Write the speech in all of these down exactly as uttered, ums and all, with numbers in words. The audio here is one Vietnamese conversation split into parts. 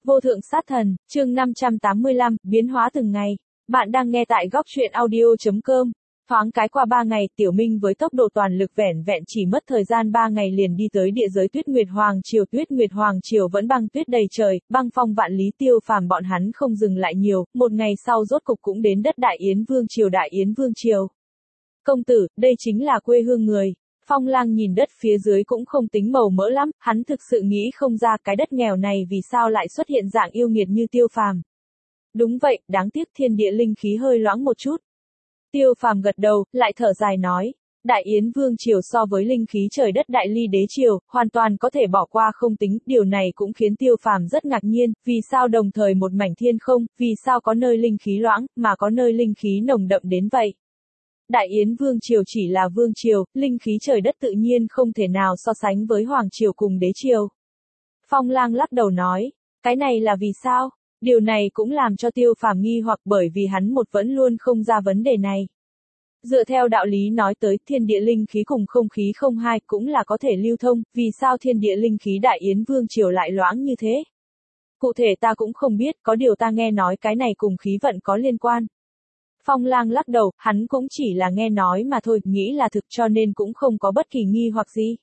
Vô thượng sát thần, chương năm trăm tám mươi lăm, biến hóa từng ngày. Bạn đang nghe tại góc truyện audio.com. Thoáng cái qua ba ngày, Tiểu Minh với tốc độ toàn lực vẻn vẹn chỉ mất thời gian ba ngày liền đi tới địa giới Tuyết Nguyệt Hoàng Triều. Tuyết Nguyệt Hoàng Triều vẫn băng tuyết đầy trời, băng phong vạn lý, Tiêu Phàm bọn hắn không dừng lại nhiều, một ngày sau rốt cục cũng đến đất Đại Yến Vương Triều. Đại Yến Vương Triều. Công tử, đây chính là quê hương người. Phong Lang nhìn đất phía dưới cũng không tính màu mỡ lắm, hắn thực sự nghĩ không ra cái đất nghèo này vì sao lại xuất hiện dạng yêu nghiệt như Tiêu Phàm. Đúng vậy, đáng tiếc thiên địa linh khí hơi loãng một chút. Tiêu Phàm gật đầu, lại thở dài nói, Đại Yến Vương Triều so với linh khí trời đất Đại Ly Đế Triều, hoàn toàn có thể bỏ qua không tính, điều này cũng khiến Tiêu Phàm rất ngạc nhiên, vì sao đồng thời một mảnh thiên không, vì sao có nơi linh khí loãng, mà có nơi linh khí nồng đậm đến vậy. Đại Yến Vương Triều chỉ là Vương Triều, linh khí trời đất tự nhiên không thể nào so sánh với Hoàng Triều cùng Đế Triều. Phong Lang lắc đầu nói, cái này là vì sao? Điều này cũng làm cho Tiêu Phàm nghi hoặc bởi vì hắn một vẫn luôn không ra vấn đề này. Dựa theo đạo lý nói tới, thiên địa linh khí cùng không khí không hai cũng là có thể lưu thông, vì sao thiên địa linh khí Đại Yến Vương Triều lại loãng như thế? Cụ thể ta cũng không biết, có điều ta nghe nói cái này cùng khí vận có liên quan. Phong Lang lắc đầu, hắn cũng chỉ là nghe nói mà thôi, nghĩ là thực cho nên cũng không có bất kỳ nghi hoặc gì.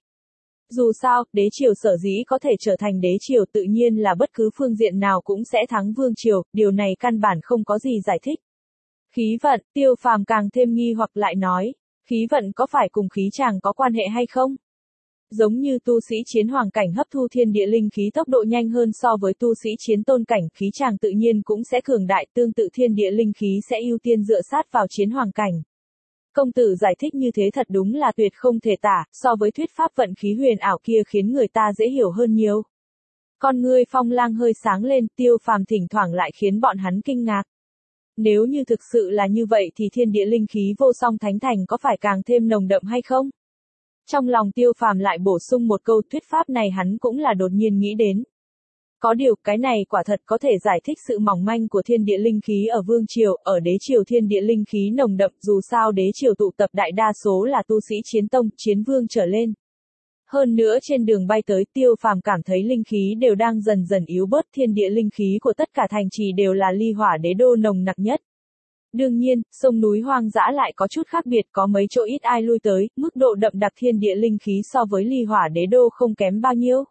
Dù sao, Đế Triều sở dĩ có thể trở thành Đế Triều tự nhiên là bất cứ phương diện nào cũng sẽ thắng Vương Triều, điều này căn bản không có gì giải thích. Khí vận, Tiêu Phàm càng thêm nghi hoặc lại nói, khí vận có phải cùng khí tràng có quan hệ hay không? Giống như tu sĩ chiến hoàng cảnh hấp thu thiên địa linh khí tốc độ nhanh hơn so với tu sĩ chiến tôn cảnh, khí tràng tự nhiên cũng sẽ cường đại, tương tự thiên địa linh khí sẽ ưu tiên dựa sát vào chiến hoàng cảnh. Công tử giải thích như thế thật đúng là tuyệt không thể tả, so với thuyết pháp vận khí huyền ảo kia khiến người ta dễ hiểu hơn nhiều. Con ngươi Phong Lang hơi sáng lên, Tiêu Phàm thỉnh thoảng lại khiến bọn hắn kinh ngạc. Nếu như thực sự là như vậy thì thiên địa linh khí vô song thánh thành có phải càng thêm nồng đậm hay không? Trong lòng Tiêu Phàm lại bổ sung một câu, thuyết pháp này hắn cũng là đột nhiên nghĩ đến. Có điều, cái này quả thật có thể giải thích sự mỏng manh của thiên địa linh khí ở Vương Triều, ở Đế Triều thiên địa linh khí nồng đậm, dù sao Đế Triều tụ tập đại đa số là tu sĩ chiến tông, chiến vương trở lên. Hơn nữa trên đường bay tới, Tiêu Phàm cảm thấy linh khí đều đang dần dần yếu bớt, thiên địa linh khí của tất cả thành trì đều là ly hỏa đế đô nồng nặc nhất. Đương nhiên, sông núi hoang dã lại có chút khác biệt, có mấy chỗ ít ai lui tới, mức độ đậm đặc thiên địa linh khí so với ly hỏa đế đô không kém bao nhiêu.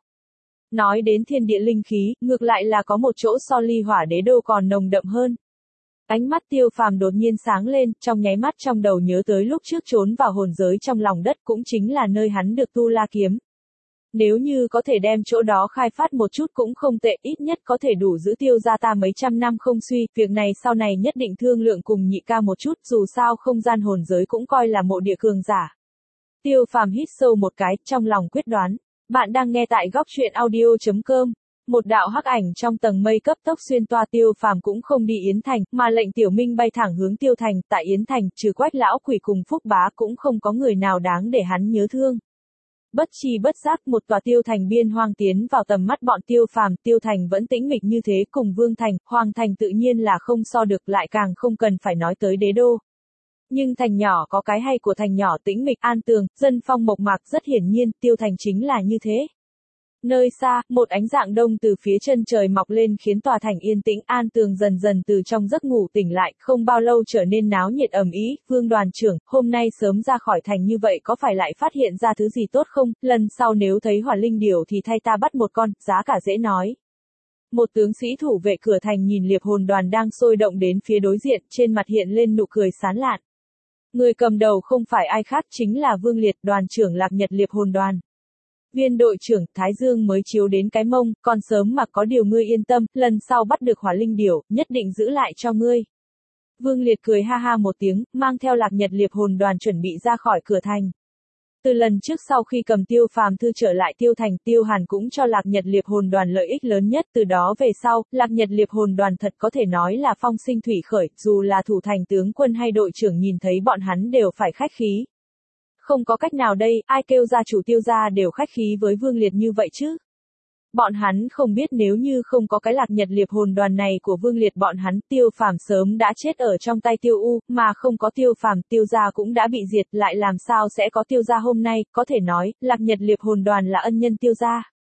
Nói đến thiên địa linh khí, ngược lại là có một chỗ so ly hỏa đế đô còn nồng đậm hơn. Ánh mắt Tiêu Phàm đột nhiên sáng lên, trong nháy mắt trong đầu nhớ tới lúc trước trốn vào hồn giới trong lòng đất, cũng chính là nơi hắn được tu la kiếm. Nếu như có thể đem chỗ đó khai phát một chút cũng không tệ, ít nhất có thể đủ giữ Tiêu gia ta mấy trăm năm không suy, việc này sau này nhất định thương lượng cùng nhị ca một chút, dù sao không gian hồn giới cũng coi là mộ địa cường giả. Tiêu Phàm hít sâu một cái, trong lòng quyết đoán. Bạn đang nghe tại góc truyện audio.com. Một đạo hắc ảnh trong tầng mây cấp tốc xuyên toa, Tiêu Phàm cũng không đi Yến Thành, mà lệnh Tiểu Minh bay thẳng hướng Tiêu Thành. Tại Yến Thành, trừ Quách lão quỷ cùng Phúc Bá cũng không có người nào đáng để hắn nhớ thương. Bất chi bất giác, một tòa Tiêu Thành biên hoang tiến vào tầm mắt bọn Tiêu Phàm. Tiêu Thành vẫn tĩnh mịch như thế, cùng Vương Thành, Hoàng Thành tự nhiên là không so được, lại càng không cần phải nói tới đế đô. Nhưng thành nhỏ có cái hay của thành nhỏ, tĩnh mịch an tường, dân phong mộc mạc, rất hiển nhiên, Tiêu Thành chính là như thế. Nơi xa, một ánh dạng đông từ phía chân trời mọc lên khiến tòa thành yên tĩnh an tường dần dần từ trong giấc ngủ tỉnh lại, không bao lâu trở nên náo nhiệt ầm ĩ. Vương đoàn trưởng, hôm nay sớm ra khỏi thành như vậy có phải lại phát hiện ra thứ gì tốt không? Lần sau nếu thấy hỏa linh điểu thì thay ta bắt một con, giá cả dễ nói. Một tướng sĩ thủ vệ cửa thành nhìn liệp hồn đoàn đang sôi động đến phía đối diện, trên mặt hiện lên nụ cười sán lạn. Người cầm đầu không phải ai khác chính là Vương Liệt, đoàn trưởng Lạc Nhật liệp hồn đoàn. Viên đội trưởng, Thái Dương mới chiếu đến cái mông, còn sớm mà có điều ngươi yên tâm, lần sau bắt được hỏa linh điểu, nhất định giữ lại cho ngươi. Vương Liệt cười ha ha một tiếng, mang theo Lạc Nhật liệp hồn đoàn chuẩn bị ra khỏi cửa thành. Từ lần trước sau khi cầm Tiêu Phàm thư trở lại Tiêu Thành, Tiêu Hàn cũng cho Lạc Nhật liệp hồn đoàn lợi ích lớn nhất, từ đó về sau, Lạc Nhật liệp hồn đoàn thật có thể nói là phong sinh thủy khởi, dù là thủ thành tướng quân hay đội trưởng nhìn thấy bọn hắn đều phải khách khí. Không có cách nào đây, ai kêu gia chủ Tiêu gia đều khách khí với Vương Liệt như vậy chứ? Bọn hắn không biết nếu như không có cái Lạc Nhật liệp hồn đoàn này của Vương Liệt, bọn hắn Tiêu Phàm sớm đã chết ở trong tay Tiêu U, mà không có Tiêu Phàm, Tiêu gia cũng đã bị diệt, lại làm sao sẽ có Tiêu gia hôm nay, có thể nói, Lạc Nhật liệp hồn đoàn là ân nhân Tiêu gia.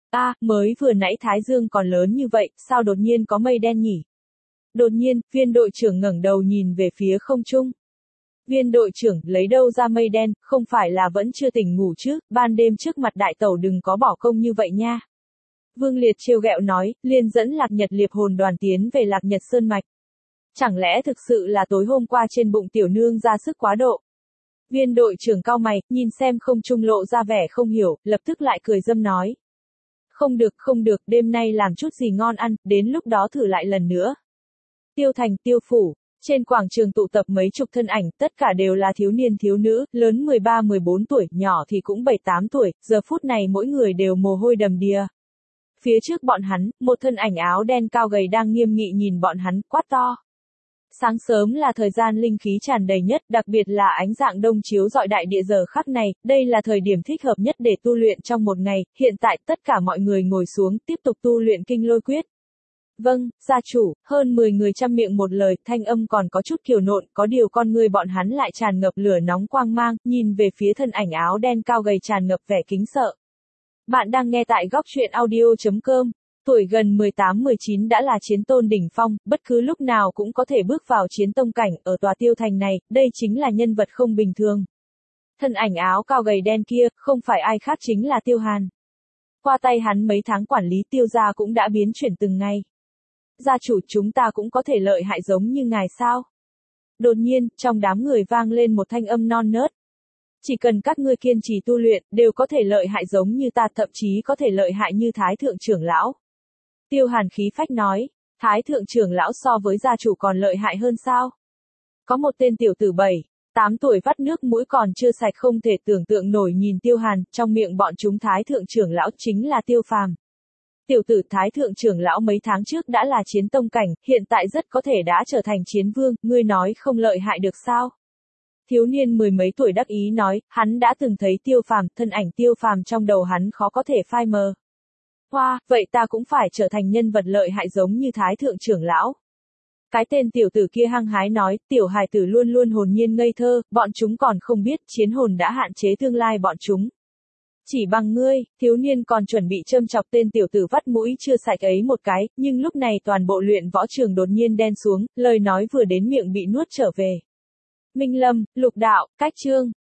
A, mới vừa nãy Thái Dương còn lớn như vậy, sao đột nhiên có mây đen nhỉ? Đột nhiên, viên đội trưởng ngẩng đầu nhìn về phía không trung. Viên đội trưởng, lấy đâu ra mây đen, không phải là vẫn chưa tỉnh ngủ chứ, ban đêm trước mặt đại tẩu đừng có bỏ công như vậy nha. Vương Liệt trêu ghẹo nói, liền dẫn Lạc Nhật Liệp hồn đoàn tiến về Lạc Nhật Sơn Mạch. Chẳng lẽ thực sự là tối hôm qua trên bụng tiểu nương ra sức quá độ? Viên đội trưởng cau mày, nhìn xem không trung lộ ra vẻ không hiểu, lập tức lại cười dâm nói. Không được, không được, đêm nay làm chút gì ngon ăn, đến lúc đó thử lại lần nữa. Tiêu thành, tiêu phủ, trên quảng trường tụ tập mấy chục thân ảnh, tất cả đều là thiếu niên thiếu nữ, lớn mười ba mười bốn tuổi, nhỏ thì cũng bảy tám tuổi, giờ phút này mỗi người đều mồ hôi đầm đìa. Phía trước bọn hắn, một thân ảnh áo đen cao gầy đang nghiêm nghị nhìn bọn hắn, quát to. Sáng sớm là thời gian linh khí tràn đầy nhất, đặc biệt là ánh dạng đông chiếu rọi đại địa giờ khắc này, đây là thời điểm thích hợp nhất để tu luyện trong một ngày, hiện tại tất cả mọi người ngồi xuống, tiếp tục tu luyện kinh lôi quyết. Vâng, gia chủ, hơn mười người trăm miệng một lời, thanh âm còn có chút kiều nộn, có điều con người bọn hắn lại tràn ngập lửa nóng quang mang, nhìn về phía thân ảnh áo đen cao gầy tràn ngập vẻ kính sợ. Bạn đang nghe tại góc truyện audio chấm com. Tuổi gần mười tám mười chín đã là chiến tôn đỉnh phong, bất cứ lúc nào cũng có thể bước vào chiến tông cảnh, ở tòa tiêu thành này, đây chính là nhân vật không bình thường. Thân ảnh áo cao gầy đen kia, không phải ai khác chính là Tiêu Hàn. Qua tay hắn mấy tháng quản lý Tiêu gia cũng đã biến chuyển từng ngày. Gia chủ, chúng ta cũng có thể lợi hại giống như ngài sao? Đột nhiên, trong đám người vang lên một thanh âm non nớt. Chỉ cần các ngươi kiên trì tu luyện, đều có thể lợi hại giống như ta, thậm chí có thể lợi hại như Thái thượng trưởng lão. Tiêu Hàn khí phách nói, Thái thượng trưởng lão so với gia chủ còn lợi hại hơn sao? Có một tên tiểu tử bảy, tám tuổi vắt nước mũi còn chưa sạch không thể tưởng tượng nổi nhìn Tiêu Hàn, trong miệng bọn chúng Thái thượng trưởng lão chính là Tiêu Phàm. Tiểu tử Thái thượng trưởng lão mấy tháng trước đã là chiến tông cảnh, hiện tại rất có thể đã trở thành chiến vương, ngươi nói không lợi hại được sao? Thiếu niên mười mấy tuổi đắc ý nói, hắn đã từng thấy Tiêu Phàm, thân ảnh Tiêu Phàm trong đầu hắn khó có thể phai mờ. Hoa, vậy ta cũng phải trở thành nhân vật lợi hại giống như Thái thượng trưởng lão. Cái tên tiểu tử kia hăng hái nói, tiểu hài tử luôn luôn hồn nhiên ngây thơ, bọn chúng còn không biết chiến hồn đã hạn chế tương lai bọn chúng. Chỉ bằng ngươi, thiếu niên còn chuẩn bị châm chọc tên tiểu tử vắt mũi chưa sạch ấy một cái, nhưng lúc này toàn bộ luyện võ trường đột nhiên đen xuống, lời nói vừa đến miệng bị nuốt trở về. Minh Lâm, Lục Đạo, Cách Chương.